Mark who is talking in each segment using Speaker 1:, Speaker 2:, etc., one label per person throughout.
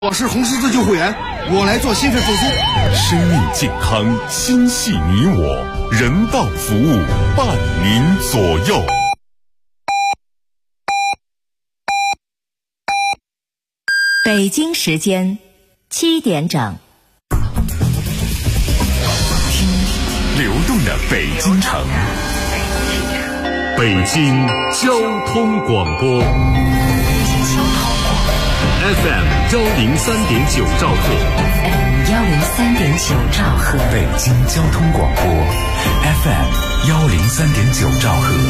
Speaker 1: 我是红十字救护员，我来做心肺复苏。
Speaker 2: 生命健康，心系你我，人道服务，伴您左右。
Speaker 3: 北京时间7点整，
Speaker 2: 听流动的北京城，北京交通广播。FM 103.9兆赫
Speaker 3: FM 103.9兆赫，
Speaker 2: 北京交通广播 FM 103.9兆赫。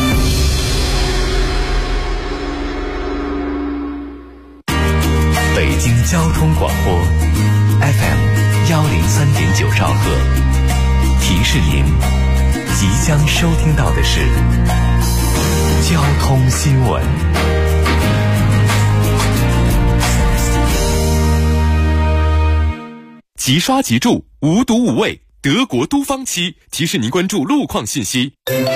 Speaker 2: 北京交通广播 FM 103.9兆赫，提示您即将收听到的是交通新闻。即刷即注，无毒无畏，德国都方漆提示您关注路况信息。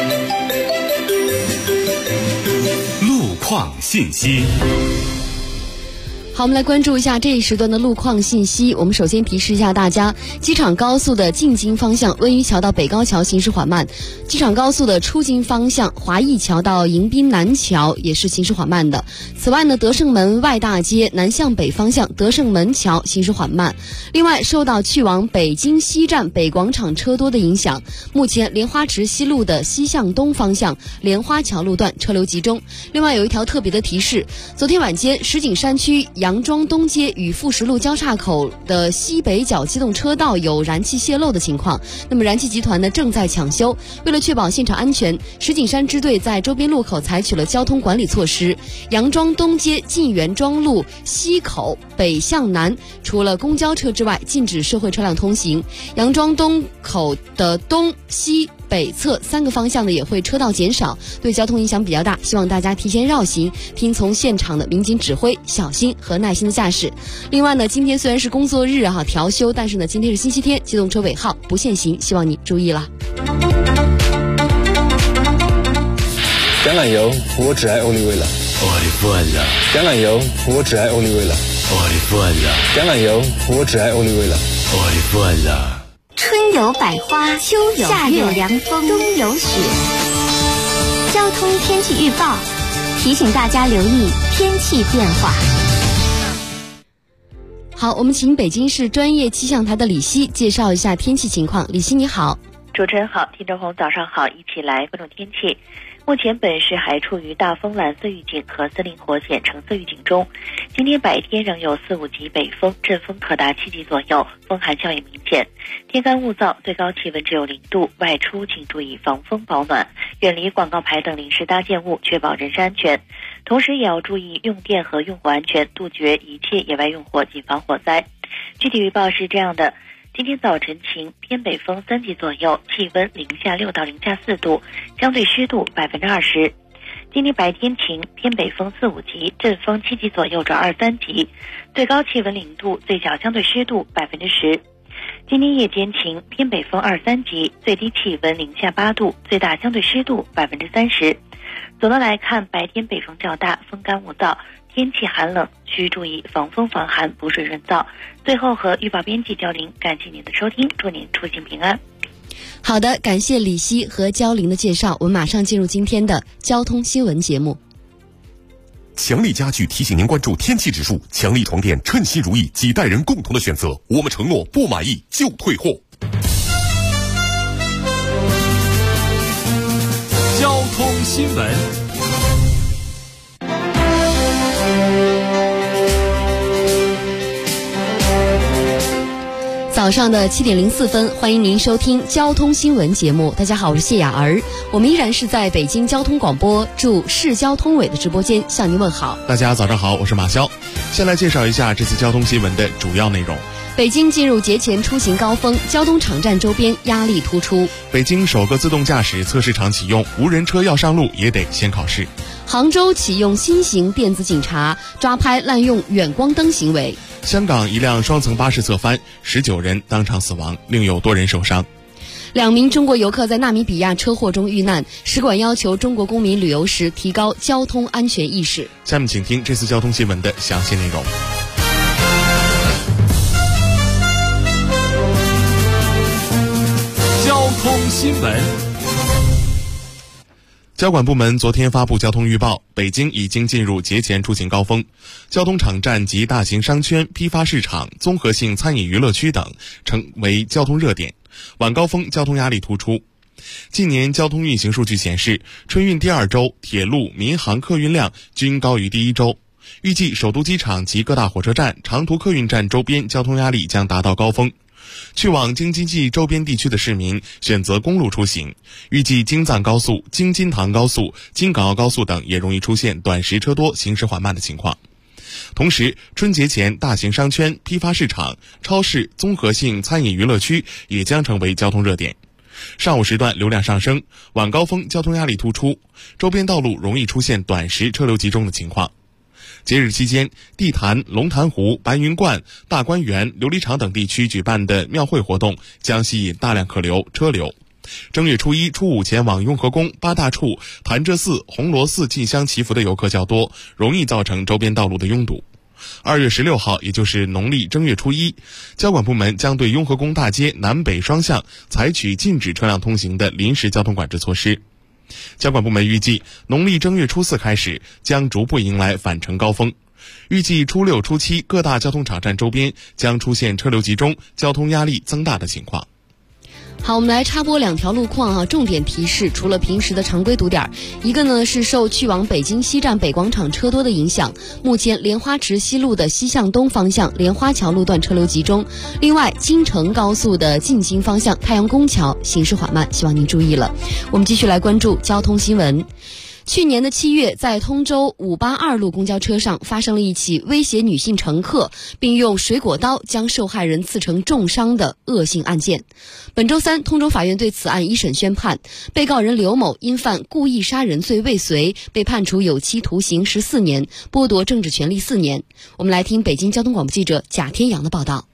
Speaker 2: 路况信息。
Speaker 4: 好，我们来关注一下这一时段的路况信息。我们首先提示一下大家，机场高速的进京方向温榆桥到北高桥行驶缓慢，机场高速的出京方向华义桥到迎宾南桥也是行驶缓慢的。此外呢，德胜门外大街南向北方向德胜门桥行驶缓慢。另外，受到去往北京西站北广场车多的影响，目前莲花池西路的西向东方向莲花桥路段车流集中。另外有一条特别的提示，昨天晚间石景山区杨庄东街与富实路交叉口的西北角机动车道有燃气泄漏的情况，那么燃气集团呢正在抢修。为了确保现场安全，石景山支队在周边路口采取了交通管理措施。杨庄东街晋元庄路西口北向南，除了公交车之外，禁止社会车辆通行。杨庄东口的东西北侧3个方向呢也会车道减少，对交通影响比较大，希望大家提前绕行，听从现场的民警指挥，小心和耐心的驾驶。另外呢，今天虽然是工作日调休，但是呢今天是星期天，机动车尾号不限行，希望你注意了。
Speaker 5: 橄榄油我只爱欧丽味了，橄榄油我只爱欧丽味了，橄榄油我只爱欧丽味了。
Speaker 6: 春有百花，秋有夏有凉风，冬有雪。交通天气预报提醒大家留意天气变化。
Speaker 4: 好，我们请北京市专业气象台的李希介绍一下天气情况。李希你好。
Speaker 7: 主持人好，听众朋友早上好，一起来关注天气。目前本市还处于大风蓝色预警和森林火险橙色预警中。今天白天仍有4、5级北风，阵风可达7级左右，风寒效应明显。天干物燥，最高气温只有0度，外出请注意防风保暖，远离广告牌等临时搭建物，确保人身安全。同时也要注意用电和用火安全，杜绝一切野外用火，谨防火灾。具体预报是这样的。今天早晨晴，偏北风3级左右，气温零下6到零下4度，相对湿度20%。今天白天晴，偏北风4、5级，阵风7级左右转2、3级，最高气温0度，最小相对湿度10%。今天夜间晴，偏北风2、3级，最低气温零下8度，最大相对湿度30%。总的来看，白天北风较大，风干物燥，天气寒冷，需注意防风防寒，补水润燥。最后和预报编辑交林，感谢您的收听，祝您出行平安。
Speaker 4: 好的，感谢李希和焦玲的介绍，我们马上进入今天的交通新闻节目。
Speaker 2: 强力家具提醒您关注天气指数，强力床垫称心如意，几代人共同的选择，我们承诺不满意就退货。
Speaker 8: 交通新闻。
Speaker 4: 早上的7点04分，欢迎您收听交通新闻节目。大家好，我是谢雅儿，我们依然是在北京交通广播驻市交通委的直播间向您问好。
Speaker 9: 大家早上好，我是马潇。先来介绍一下这次交通新闻的主要内容。
Speaker 4: 北京进入节前出行高峰，交通场站周边压力突出。
Speaker 9: 北京首个自动驾驶测试场启用，无人车要上路也得先考试。
Speaker 4: 杭州启用新型电子警察，抓拍滥用远光灯行为。
Speaker 9: 香港一辆双层巴士侧翻，19人当场死亡，另有多人受伤。
Speaker 4: 2名中国游客在纳米比亚车祸中遇难，使馆要求中国公民旅游时提高交通安全意识。
Speaker 9: 下面请听这次交通新闻的详细内容。
Speaker 8: 闻。
Speaker 9: 交管部门昨天发布交通预报，北京已经进入节前出行高峰，交通场站及大型商圈、批发市场、综合性餐饮娱乐区等成为交通热点，晚高峰交通压力突出。近年交通运行数据显示，春运第2周铁路、民航客运量均高于第1周，预计首都机场及各大火车站、长途客运站周边交通压力将达到高峰。去往京津冀周边地区的市民选择公路出行，预计京藏高速、京津唐高速、京港澳高速等也容易出现短时车多、行驶缓慢的情况。同时，春节前大型商圈、批发市场、超市、综合性餐饮娱乐区也将成为交通热点。上午时段流量上升，晚高峰交通压力突出，周边道路容易出现短时车流集中的情况。节日期间，地坛、龙潭湖、白云观、大观园、琉璃厂等地区举办的庙会活动将吸引大量客流、车流。正月初1、初5前往雍和宫、八大处、潭柘寺、红螺寺进香祈福的游客较多，容易造成周边道路的拥堵。2月16号，也就是农历正月初1，交管部门将对雍和宫大街南北双向采取禁止车辆通行的临时交通管制措施。交管部门预计，农历正月初4开始将逐步迎来返程高峰，预计初6、初7各大交通场站周边将出现车流集中、交通压力增大的情况。
Speaker 4: 好，我们来插播2条路况重点提示。除了平时的常规堵点，一个呢是受去往北京西站北广场车多的影响，目前莲花池西路的西向东方向莲花桥路段车流集中。另外，京承高速的进京方向太阳宫桥行驶缓慢，希望您注意了。我们继续来关注交通新闻。去年的7月，在通州582路公交车上发生了一起威胁女性乘客并用水果刀将受害人刺成重伤的恶性案件。本周3，通州法院对此案一审宣判，被告人刘某因犯故意杀人罪未遂，被判处有期徒刑14年，剥夺政治权利4年。我们来听北京交通广播记者贾天阳的报道。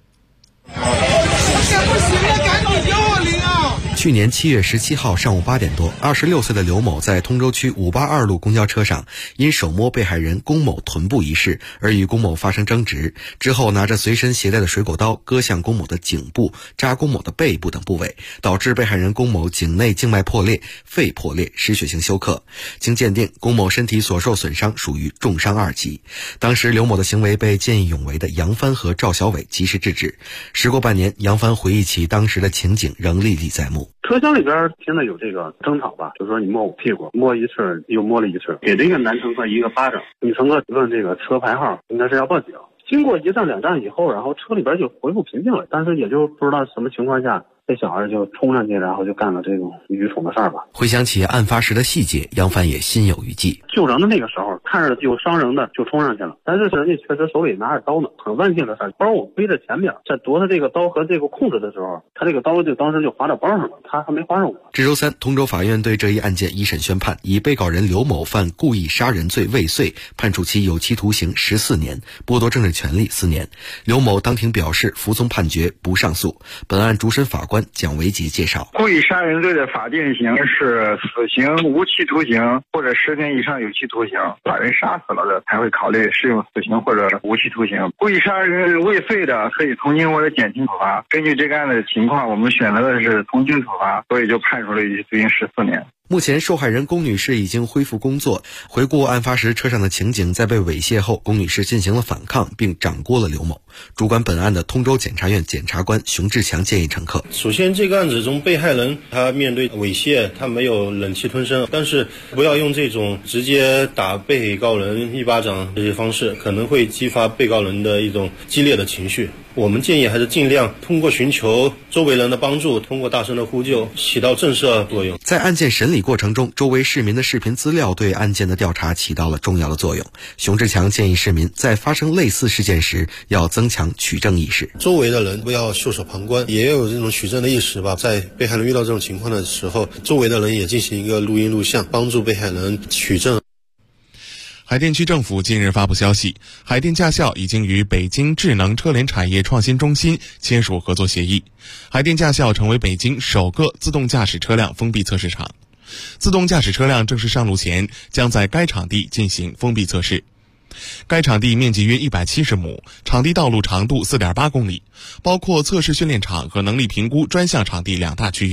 Speaker 10: 去年7月17号上午8点多，26岁的刘某在通州区582路公交车上，因手摸被害人龚某臀部一事而与龚某发生争执，之后拿着随身携带的水果刀割向龚某的颈部、扎龚某的背部等部位，导致被害人龚某颈内静脉破裂、肺破裂、失血性休克。经鉴定，龚某身体所受损伤属于重伤2级。当时刘某的行为被见义勇为的杨帆和赵小伟及时制止。时过半年，杨帆回忆起当时的情景仍历历在目。
Speaker 11: 车厢里边听着有这个争吵吧，就说你摸我屁股，摸一次又摸了一次，给这个男乘客一个巴掌，女乘客问这个车牌号，应该是要报警。经过1站2站以后，然后车里边就恢复平静了，但是也就不知道什么情况下，这小孩就冲上去，然后就干了这种愚蠢的事儿吧。
Speaker 10: 回想起案发时的细节，杨帆也心有余悸。
Speaker 11: 救人的那个时候，看着有伤人的就冲上去了，但是人家确实手里拿着刀呢，很万幸的事。包我背在前面，在夺他这个刀和这个控制的时候，他这个刀就当时就划到包上了，他还没划上我。
Speaker 10: 这周3，通州法院对这一案件一审宣判，以被告人刘某犯故意杀人罪未遂，判处其有期徒刑14年，剥夺政治权利4年。刘某当庭表示服从判决，不上诉。本案主审法官蒋维杰介绍，
Speaker 12: 故意杀人罪的法定刑是死刑、无期徒刑或者10年以上有期徒刑，把人杀死了的才会考虑适用死刑或者无期徒刑。故意杀人未遂的可以从轻或者减轻处罚。根据这个案的情况，我们选择的是从轻处罚，所以就判处了有期徒刑14年。
Speaker 10: 目前受害人龚女士已经恢复工作。回顾案发时车上的情景，在被猥亵后，龚女士进行了反抗，并掌掴了刘某。主管本案的通州检察院检察官熊志强建议乘客：
Speaker 13: 首先，这个案子中被害人他面对猥亵，他没有忍气吞声，但是不要用这种直接打被告人一巴掌这些方式，可能会激发被告人的一种激烈的情绪。我们建议还是尽量通过寻求周围人的帮助，通过大声的呼救，起到震慑作用。
Speaker 10: 在案件审理过程中，周围市民的视频资料对案件的调查起到了重要的作用。熊志强建议市民在发生类似事件时，要增强取证意识。
Speaker 13: 周围的人不要袖手旁观，也有这种取证的意识吧。在被害人遇到这种情况的时候，周围的人也进行一个录音录像，帮助被害人取证。
Speaker 9: 海淀区政府近日发布消息，海淀驾校已经与北京智能车联产业创新中心签署合作协议，海淀驾校成为北京首个自动驾驶车辆封闭测试场。自动驾驶车辆正式上路前，将在该场地进行封闭测试。该场地面积约170亩，场地道路长度4.8公里，包括测试训练场和能力评估专项场地2大区域。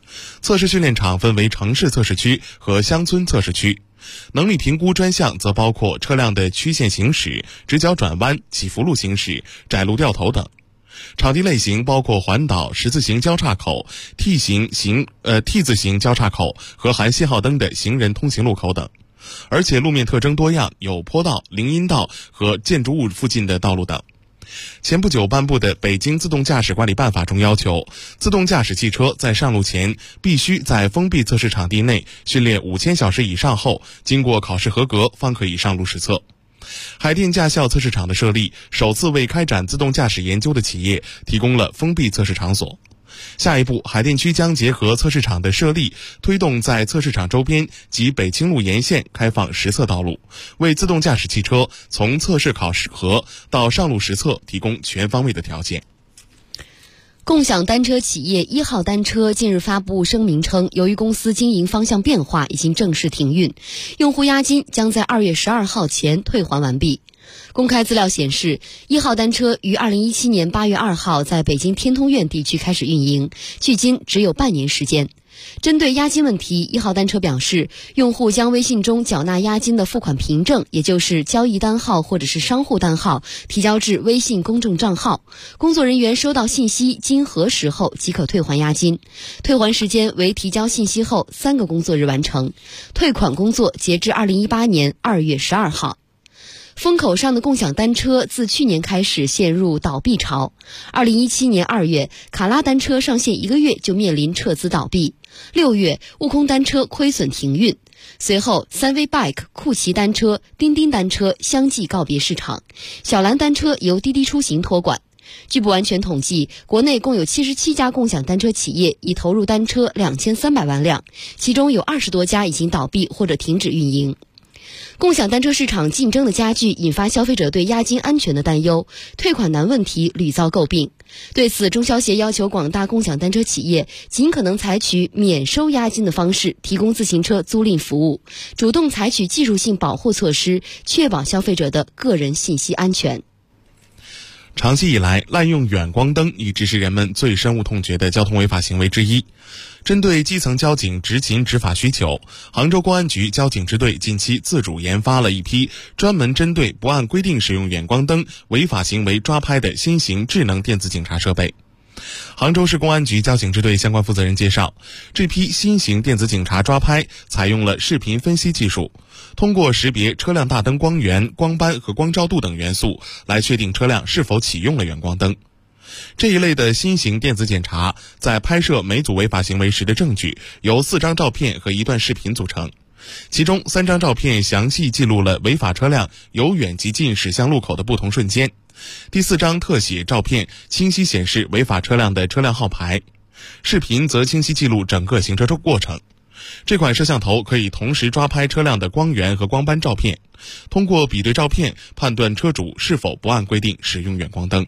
Speaker 9: 测试训练场分为城市测试区和乡村测试区。能力评估专项则包括车辆的曲线行驶、直角转弯、起伏路行驶、窄路掉头等。场地类型包括环岛、十字形交叉口、T 字形交叉口和含信号灯的行人通行路口等。而且路面特征多样，有坡道、林荫道和建筑物附近的道路等。前不久颁布的《北京自动驾驶管理办法》中要求，自动驾驶汽车在上路前必须在封闭测试场地内训练5000小时以上后，经过考试合格方可以上路实测。海淀驾校测试场的设立，首次为开展自动驾驶研究的企业提供了封闭测试场所。下一步，海淀区将结合测试场的设立，推动在测试场周边及北清路沿线开放实测道路，为自动驾驶汽车从测试考核到上路实测提供全方位的条件。
Speaker 4: 共享单车企业1号单车近日发布声明称，由于公司经营方向变化，已经正式停运，用户押金将在2月12号前退还完毕。公开资料显示，1号单车于2017年8月2号在北京天通苑地区开始运营，距今只有半年时间。针对押金问题，1号单车表示，用户将微信中缴纳押金的付款凭证，也就是交易单号或者是商户单号，提交至微信公众账号，工作人员收到信息经核实后即可退还押金。退还时间为提交信息后3个工作日完成，退款工作截至2018年2月12号。风口上的共享单车自去年开始陷入倒闭潮。2017年2月，卡拉单车上线1个月就面临撤资倒闭。6月，悟空单车亏损停运。随后，3V Bike、酷骑单车、钉钉单车相继告别市场。小蓝单车由滴滴出行托管。据不完全统计，国内共有77家共享单车企业已投入单车2300万辆，其中有20多家已经倒闭或者停止运营。共享单车市场竞争的加剧，引发消费者对押金安全的担忧，退款难问题屡遭诟病。对此，中消协要求广大共享单车企业尽可能采取免收押金的方式提供自行车租赁服务，主动采取技术性保护措施，确保消费者的个人信息安全。
Speaker 9: 长期以来，滥用远光灯一直是人们最深恶痛绝的交通违法行为之一。针对基层交警执勤执法需求，杭州公安局交警支队近期自主研发了一批专门针对不按规定使用远光灯违法行为抓拍的新型智能电子警察设备。杭州市公安局交警支队相关负责人介绍，这批新型电子警察抓拍采用了视频分析技术，通过识别车辆大灯光源、光斑和光照度等元素来确定车辆是否启用了远光灯。这一类的新型电子检查在拍摄每组违法行为时的证据由4张照片和1段视频组成，其中3张照片详细记录了违法车辆由远及近驶向路口的不同瞬间，第4张特写照片清晰显示违法车辆的车辆号牌，视频则清晰记录整个行车过程。这款摄像头可以同时抓拍车辆的光源和光斑照片，通过比对照片判断车主是否不按规定使用远光灯。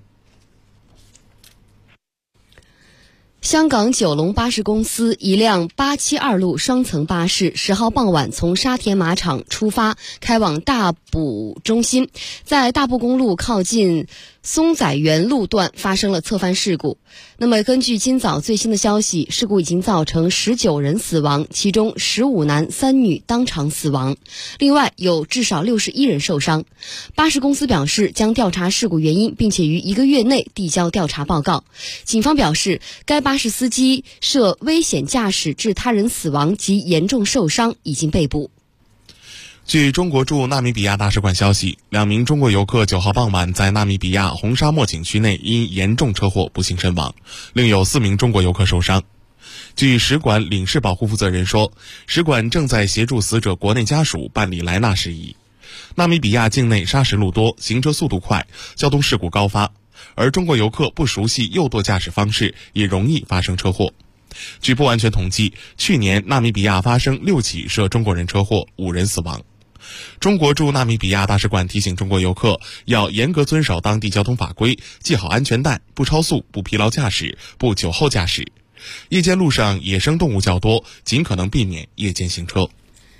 Speaker 4: 香港九龙巴士公司一辆872路双层巴士10号傍晚从沙田马场出发，开往大埔中心，在大埔公路靠近松仔园路段发生了侧翻事故。那么根据今早最新的消息，事故已经造成19人死亡，其中15男3女当场死亡，另外有至少61人受伤。巴士公司表示将调查事故原因，并且于1个月内递交调查报告。警方表示，该巴士司机涉危险驾驶致他人死亡及严重受伤，已经被捕。
Speaker 9: 据中国驻纳米比亚大使馆消息，2名中国游客9号傍晚在纳米比亚红沙漠景区内因严重车祸不幸身亡，另有4名中国游客受伤。据使馆领事保护负责人说，使馆正在协助死者国内家属办理来纳事宜。纳米比亚境内砂石路多，行车速度快，交通事故高发，而中国游客不熟悉右舵驾驶方式，也容易发生车祸。据不完全统计，去年纳米比亚发生6起涉中国人车祸，5人死亡。中国驻纳米比亚大使馆提醒中国游客要严格遵守当地交通法规，系好安全带，不超速，不疲劳驾驶，不酒后驾驶。夜间路上野生动物较多，尽可能避免夜间行车。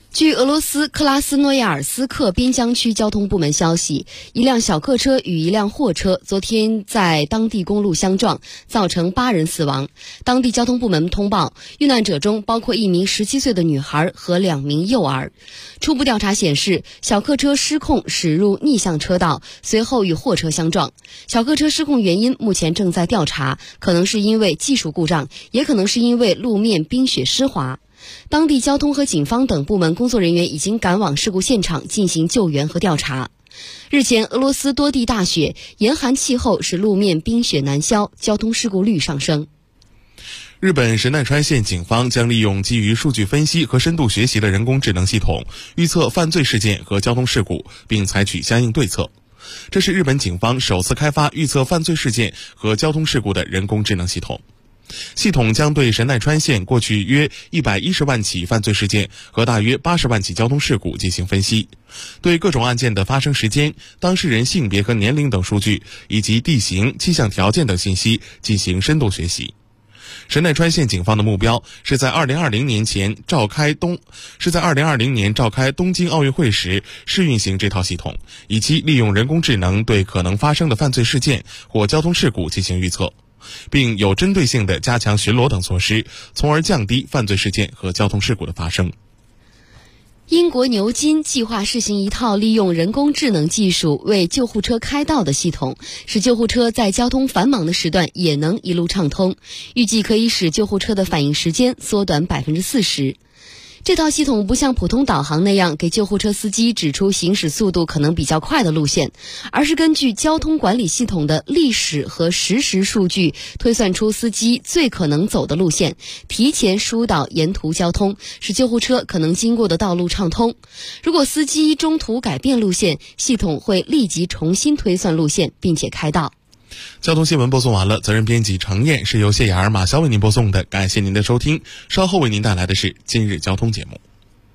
Speaker 4: 据俄罗斯克拉斯诺亚尔斯克边疆区交通部门消息，一辆小客车与一辆货车昨天在当地公路相撞，造成8人死亡。当地交通部门通报，遇难者中包括1名17岁的女孩和2名幼儿。初步调查显示，小客车失控驶入逆向车道，随后与货车相撞。小客车失控原因目前正在调查，可能是因为技术故障，也可能是因为路面冰雪湿滑。当地交通和警方等部门工作人员已经赶往事故现场进行救援和调查。日前，俄罗斯多地大雪，严寒气候使路面冰雪难消，交通事故率上升。
Speaker 9: 日本神奈川县警方将利用基于数据分析和深度学习的人工智能系统，预测犯罪事件和交通事故，并采取相应对策。这是日本警方首次开发预测犯罪事件和交通事故的人工智能系统。系统将对神奈川县过去约110万起犯罪事件和大约80万起交通事故进行分析，对各种案件的发生时间、当事人性别和年龄等数据，以及地形、气象条件等信息进行深度学习。神奈川县警方的目标是在2020年召开东京奥运会时试运行这套系统，以期利用人工智能对可能发生的犯罪事件或交通事故进行预测，并有针对性地加强巡逻等措施，从而降低犯罪事件和交通事故的发生。
Speaker 4: 英国牛津计划试行一套利用人工智能技术为救护车开道的系统，使救护车在交通繁忙的时段也能一路畅通，预计可以使救护车的反应时间缩短40%。这套系统不像普通导航那样给救护车司机指出行驶速度可能比较快的路线，而是根据交通管理系统的历史和实时数据推算出司机最可能走的路线，提前疏导沿途交通，使救护车可能经过的道路畅通。如果司机中途改变路线，系统会立即重新推算路线并且开道。
Speaker 9: 交通新闻播送完了，责任编辑程燕，是由谢雅儿、马潇为您播送的，感谢您的收听。稍后为您带来的是今日交通节目。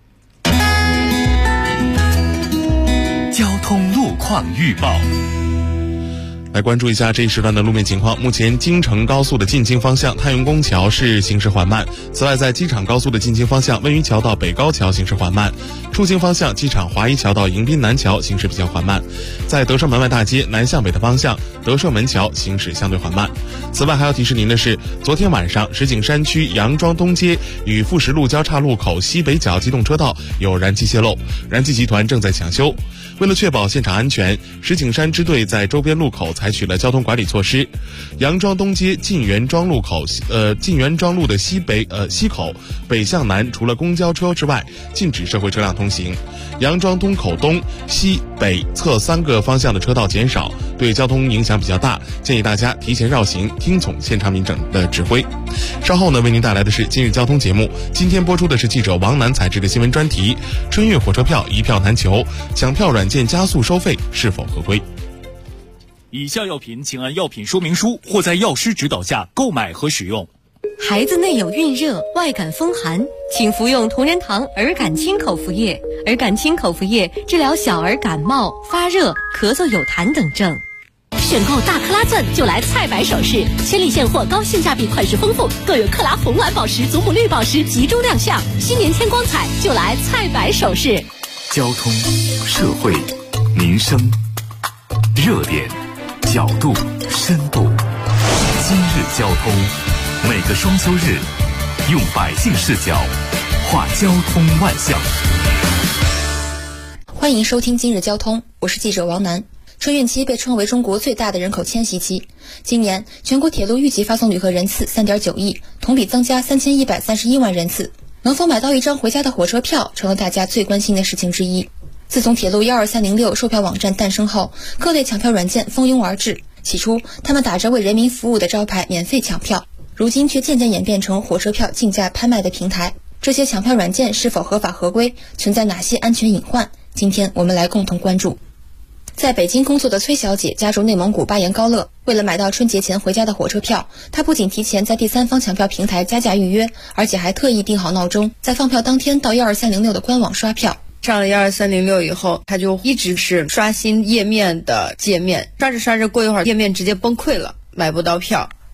Speaker 2: 交通路况预报。
Speaker 9: 来关注一下这一时段的路面情况。目前京承高速的进京方向太原宫桥是行驶缓慢，此外在机场高速的进京方向温榆桥到北高桥行驶缓慢，出京方向机场华一桥到迎宾南桥行驶比较缓慢，在德胜门外大街南向北的方向德胜门桥行驶相对缓慢。此外还要提示您的是，昨天晚上石景山区杨庄东街与富石路交叉路口西北角机动车道有燃气泄漏，燃气集团正在抢修。为了确保现场安全，石景山支队在周边路口采取了交通管理措施。杨庄东街晋元庄路的西口北向南，除了公交车之外，禁止社会车辆通行。杨庄东口东、西北侧3个方向的车道减少，对交通影响比较大，建议大家提前绕行，听从现场民警的指挥。稍后呢，为您带来的是今日交通节目。今天播出的是记者王楠采制的新闻专题：春运火车票一票难求，抢票软件加速收费是否合规？
Speaker 8: 以下药品请按药品说明书或在药师指导下购买和使用。
Speaker 14: 孩子内有孕热、外感风寒，请服用同仁堂儿感清口服液。儿感清口服液治疗小儿感冒、发热、咳嗽有痰等症。
Speaker 15: 选购大克拉钻就来菜百首饰，千里现货，高性价比，款式丰富，更有克拉红蓝宝石、祖母绿宝石集中亮相。新年添光彩，就来菜百首饰。
Speaker 2: 交通、社会、民生、热点、角度、深度。今日交通，每个双休日，用百姓视角画交通万象。
Speaker 16: 欢迎收听今日交通，我是记者王楠。春运期被称为中国最大的人口迁徙期，今年全国铁路预计发送旅客人次 3.9 亿，同比增加3131万人次。能否买到一张回家的火车票成了大家最关心的事情之一。自从铁路12306售票网站诞生后，各类抢票软件蜂拥而至。起初他们打着为人民服务的招牌免费抢票，如今却渐渐演变成火车票竞价拍卖的平台。这些抢票软件是否合法合规，存在哪些安全隐患？今天我们来共同关注。在北京工作的崔小姐家住内蒙古巴彦高勒，为了买到春节前回家的火车票，她不仅提前在第三方抢票平台加价预约，而且还特意定好闹钟，在放票当天到12306的官网刷票。
Speaker 17: 上了12306以后，他就一直是刷新页面的界面，刷着刷着，过一会儿页面直接崩溃了，买不到票。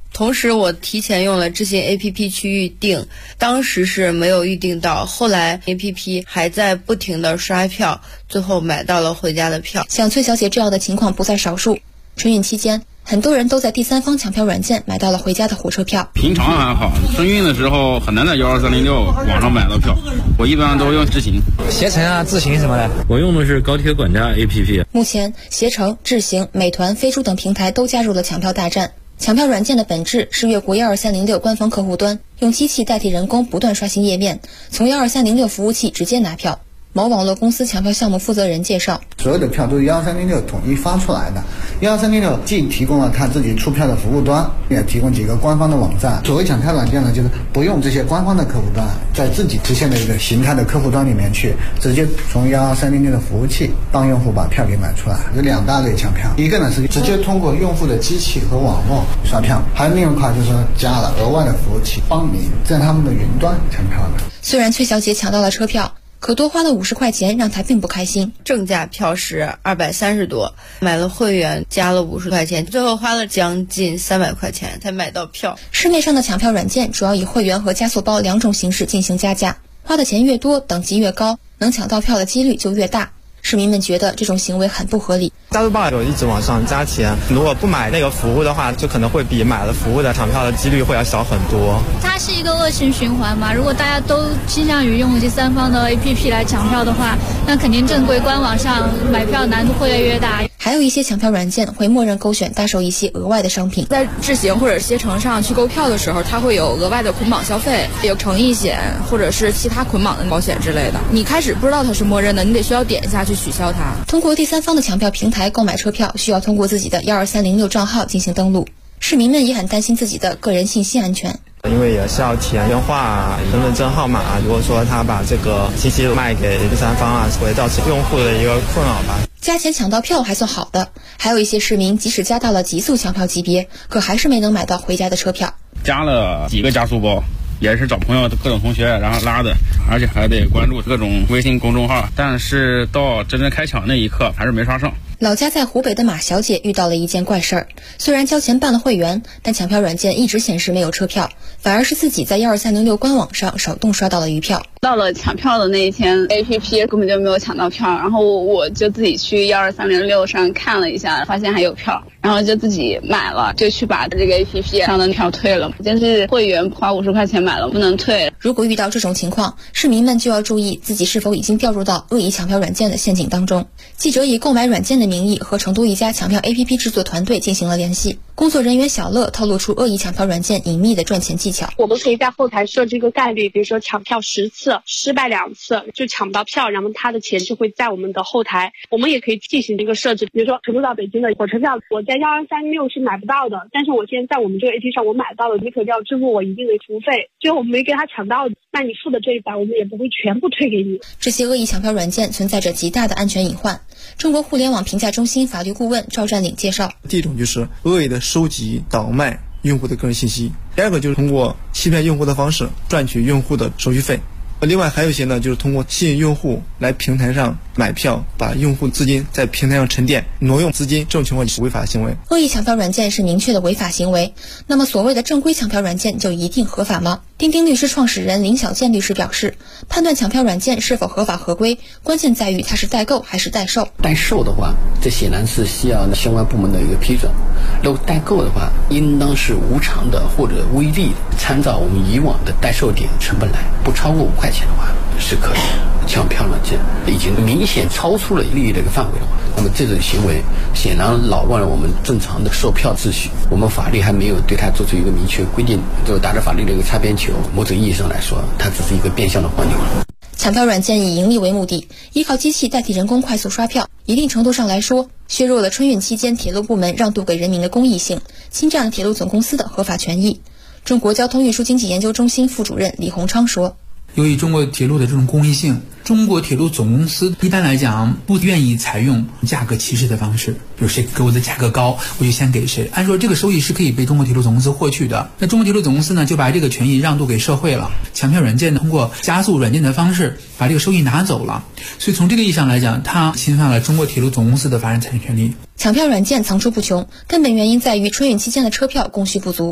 Speaker 17: 同时我提前用了智行 APP 去预订，当时是没有预订到，后来 APP 还在不停的刷票，最后买到了回家的票。
Speaker 16: 像崔小姐这样的情况不在少数。春运期间，很多人都在第三方抢票软件买到了回家的火车票。
Speaker 18: 平常还好，春运的时候很难在12306网上买到票，我一般都用智行、
Speaker 19: 携程啊、智行什么的。
Speaker 18: 我用的是高铁管家 APP。
Speaker 16: 目前，携程、智行、美团、飞猪等平台都加入了抢票大战。抢票软件的本质是越过12306官方客户端，用机器代替人工不断刷新页面，从12306服务器直接拿票。某网络公司抢票项目负责人介绍，
Speaker 20: 所有的票都是12306统一发出来的。12306既提供了他自己出票的服务端，也提供几个官方的网站。所谓抢票软件呢，就是不用这些官方的客户端，在自己实现的一个形态的客户端里面去，直接从12306的服务器帮用户把票给买出来。有2大类抢票，一个呢是直接通过用户的机器和网络刷票，还有另一块就是加了额外的服务器帮你在他们的云端抢票的。
Speaker 16: 虽然崔小姐抢到了车票，可多花了50块钱，让她并不开心。
Speaker 17: 正价票是230多，买了会员加了50块钱，最后花了将近300块钱才买到票。
Speaker 16: 市面上的抢票软件主要以会员和加速包2种形式进行加价，花的钱越多，等级越高，能抢到票的几率就越大。市民们觉得这种行为很不合理。
Speaker 19: 加速包有一直往上加钱，如果不买那个服务的话，就可能会比买了服务的抢票的几率会要小很多。
Speaker 21: 它是一个恶性循环嘛，如果大家都倾向于用第三方的 APP 来抢票的话，那肯定正规官网上买票难度会越来越大。
Speaker 16: 还有一些抢票软件会默认勾选搭售一些额外的商品，
Speaker 22: 在智行或者携程上去购票的时候，它会有额外的捆绑消费，有诚意险或者是其他捆绑的保险之类的。你开始不知道它是默认的，你得需要点一下去取消它。
Speaker 16: 通过第三方的抢票平台购买车票，需要通过自己的12306账号进行登录。市民们也很担心自己的个人信息安全，
Speaker 19: 因为也是要填电话、身份证号码。如果说他把这个信息卖给第三方啊，会造成用户的一个困扰吧。
Speaker 16: 加钱抢到票还算好的，还有一些市民即使加到了极速抢票级别，可还是没能买到回家的车票。
Speaker 18: 加了几个加速包，也是找朋友各种同学然后拉的，而且还得关注各种微信公众号，但是到真正开抢那一刻还是没刷上。
Speaker 16: 老家在湖北的马小姐遇到了一件怪事儿，虽然交钱办了会员，但抢票软件一直显示没有车票，反而是自己在12306官网上手动刷到了余票。
Speaker 23: 到了抢票的那一天 APP 根本就没有抢到票，然后我就自己去12306上看了一下，发现还有票，然后就自己买了，就去把这个 APP 上的票退了。就是会员花50块钱买了，不能退。
Speaker 16: 如果遇到这种情况，市民们就要注意自己是否已经掉入到恶意抢票软件的陷阱当中。记者以购买软件的名义和成都一家抢票 APP 制作团队进行了联系，工作人员小乐透露出恶意抢票软件隐秘的赚钱技巧。
Speaker 24: 我们可以在后台设置一个概率，比如说抢票10次，失败2次就抢不到票，然后他的钱就会在我们的后台。我们也可以进行一个设置，比如说成都到北京的火车票，我在12306是买不到的，但是我现在在我们这个 APP 上我买到了，你可就要支付我一定的服务费，最后我们没给他抢到，那你付的这一百我们也不会全部退给你。
Speaker 16: 这些恶意抢票软件存在着极大的安全隐患。中国互联网评价中心法律顾问赵占领介绍，
Speaker 25: 第一种就是恶意的收集、倒卖用户的个人信息，第二个就是通过欺骗用户的方式赚取用户的手续费。另外还有一些呢，就是通过吸引用户来平台上买票，把用户资金在平台上沉淀，挪用资金，这种情况是违法行为。
Speaker 16: 恶意抢票软件是明确的违法行为，那么所谓的正规抢票软件就一定合法吗？钉钉律师创始人林小健律师表示，判断抢票软件是否合法合规，关键在于它是代购还是代售。
Speaker 26: 代售的话，这显然是需要相关部门的一个批准。如果代购的话，应当是无偿的或者微利的，参照我们以往的代售点成本来，不超过5块钱的话是可以。抢票软件已经明显超出了利益的一个范围了，那么这种行为显然扰乱了我们正常的售票秩序，我们法律还没有对它做出一个明确规定，就打着法律的一个擦边球，某种意义上来说，它只是一个变相的黄牛了。
Speaker 16: 抢票软件以盈利为目的，依靠机器代替人工快速刷票，一定程度上来说，削弱了春运期间铁路部门让渡给人民的公益性，侵占了铁路总公司的合法权益。中国交通运输经济研究中心副主任李洪昌说，
Speaker 27: 由于中国铁路的这种公益性，中国铁路总公司一般来讲不愿意采用价格歧视的方式，比如谁给我的价格高，我就先给谁。按说这个收益是可以被中国铁路总公司获取的，那中国铁路总公司呢就把这个权益让渡给社会了。抢票软件呢通过加速软件的方式把这个收益拿走了，所以从这个意义上来讲，它侵犯了中国铁路总公司的法人财产权利。
Speaker 16: 抢票软件层出不穷，根本原因在于春运期间的车票供需不足。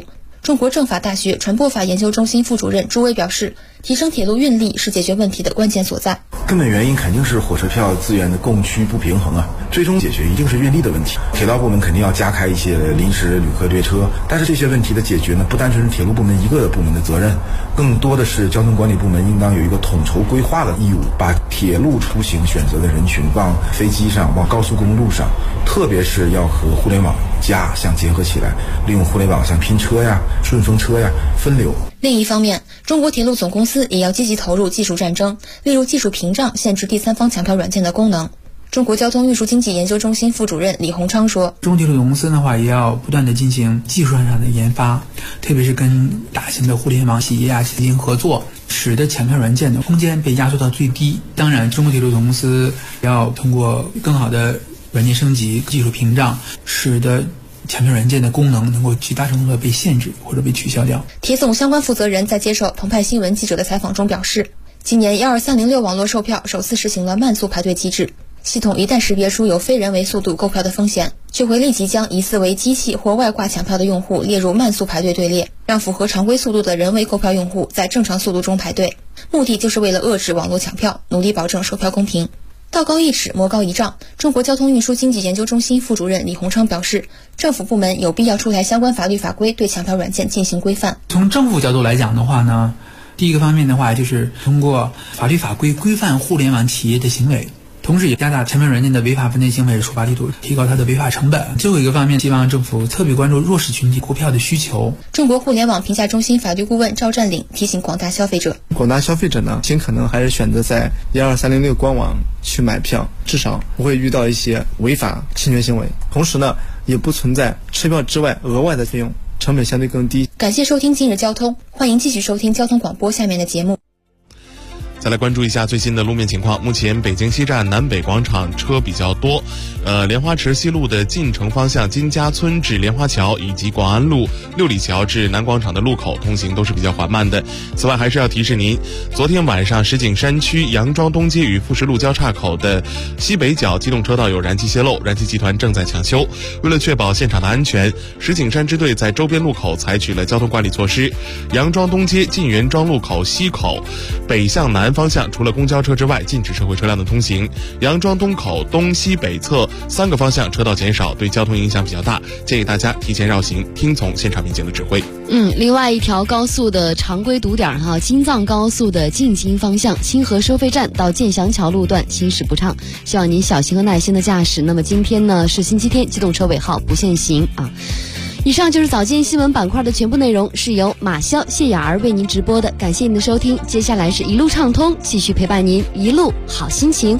Speaker 16: 中国政法大学传播法研究中心副主任朱威表示，提升铁路运力是解决问题的关键所在。
Speaker 1: 根本原因肯定是火车票资源的供需不平衡啊，最终解决一定是运力的问题。铁道部门肯定要加开一些临时旅客列车，但是这些问题的解决呢，不单纯是铁路部门一个部门的责任，更多的是交通管理部门应当有一个统筹规划的义务，把铁路出行选择的人群往飞机上、往高速公路上，特别是要和互联网相结合起来，利用互联网像拼车呀、顺风车呀分流。
Speaker 16: 另一方面，中国铁路总公司也要积极投入技术战争，例如技术屏障限制第三方抢票软件的功能。中国交通运输经济研究中心副主任李洪昌说，
Speaker 27: 中国铁路总公司的话也要不断的进行技术上的研发，特别是跟大型的互联网企业进行合作，使得抢票软件的空间被压缩到最低。当然，中国铁路总公司要通过更好的软件升级、技术屏障，使得抢票软件的功能能够极大程度的被限制或者被取消掉。
Speaker 16: 铁总相关负责人在接受澎湃新闻记者的采访中表示，今年12306网络售票首次实行了慢速排队机制，系统一旦识别出有非人为速度购票的风险，就会立即将疑似为机器或外挂抢票的用户列入慢速排队队列，让符合常规速度的人为购票用户在正常速度中排队，目的就是为了遏制网络抢票，努力保证售票公平。道高一尺，魔高一丈。中国交通运输经济研究中心副主任李洪昌表示，政府部门有必要出台相关法律法规，对抢票软件进行规范。
Speaker 27: 从政府角度来讲的话呢，第一个方面的话就是通过法律法规规范互联网企业的行为，同时也加大抢票软件的违法分类行为处罚力度，提高它的违法成本。最后一个方面，希望政府特别关注弱势群体购票的需求。
Speaker 16: 中国互联网评价中心法律顾问赵占领提醒广大消费者，
Speaker 25: 广大消费者呢，尽可能还是选择在12306官网去买票，至少不会遇到一些违法侵权行为，同时呢，也不存在车票之外额外的费用，成本相对更低。
Speaker 16: 感谢收听今日交通，欢迎继续收听交通广播下面的节目。
Speaker 9: 再来关注一下最新的路面情况。目前北京西站南北广场车比较多，莲花池西路的进城方向金家村至莲花桥以及广安路六里桥至南广场的路口通行都是比较缓慢的。此外，还是要提示您，昨天晚上石景山区杨庄东街与富士路交叉口的西北角机动车道有燃气泄漏，燃气集团正在抢修。为了确保现场的安全，石景山支队在周边路口采取了交通管理措施。杨庄东街晋源庄路口西口北向南方向除了公交车之外，禁止社会车辆的通行。杨庄东口东西北侧3个方向车道减少，对交通影响比较大，建议大家提前绕行，听从现场民警的指挥。
Speaker 4: 另外一条高速的常规堵点京藏高速的进京方向清河收费站到建祥桥路段行驶不畅，希望您小心和耐心的驾驶。那么今天呢是星期天，机动车尾号不限行啊。以上就是早间新闻板块的全部内容，是由马潇、谢雅儿为您直播的，感谢您的收听。接下来是一路畅通，继续陪伴您一路好心情。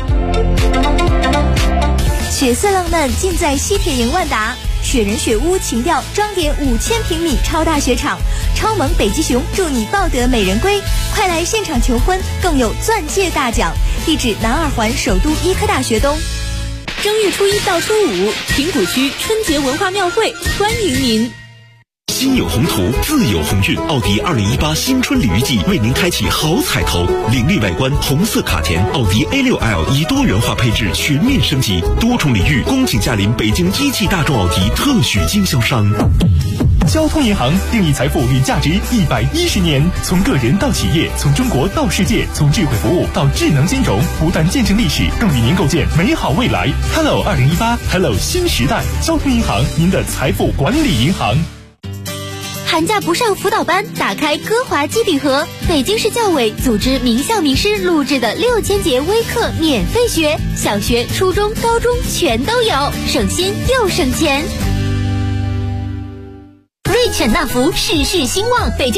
Speaker 3: 血色浪漫尽在西铁营万达，雪人雪屋情调装点5000平米超大雪场，超萌北极熊祝你抱得美人归，快来现场求婚，更有钻戒大奖。地址南二环首都医科大学东。
Speaker 15: 正月初1到初5，平谷区春节文化庙会欢迎您。
Speaker 5: 心有宏图，自有鸿运。奥迪2018新春鲤鱼季为您开启好彩头，凌厉外观，红色卡钿，奥迪A6L 以多元化配置全面升级，多重礼遇，恭请驾临北京一汽大众奥迪特许经销商。
Speaker 6: 交通银行定义财富与价值110年，从个人到企业，从中国到世界，从智慧服务到智能金融，不但见证历史，更与您构建美好未来。Hello 2018 ，Hello 新时代，交通银行，您的财富管理银行。
Speaker 3: 寒假不上辅导班，打开歌华基底盒。北京市教委组织名校名师录制的6000节微课免费学，小学、初中、高中全都有，省心又省钱。瑞犬纳福事事兴旺，北京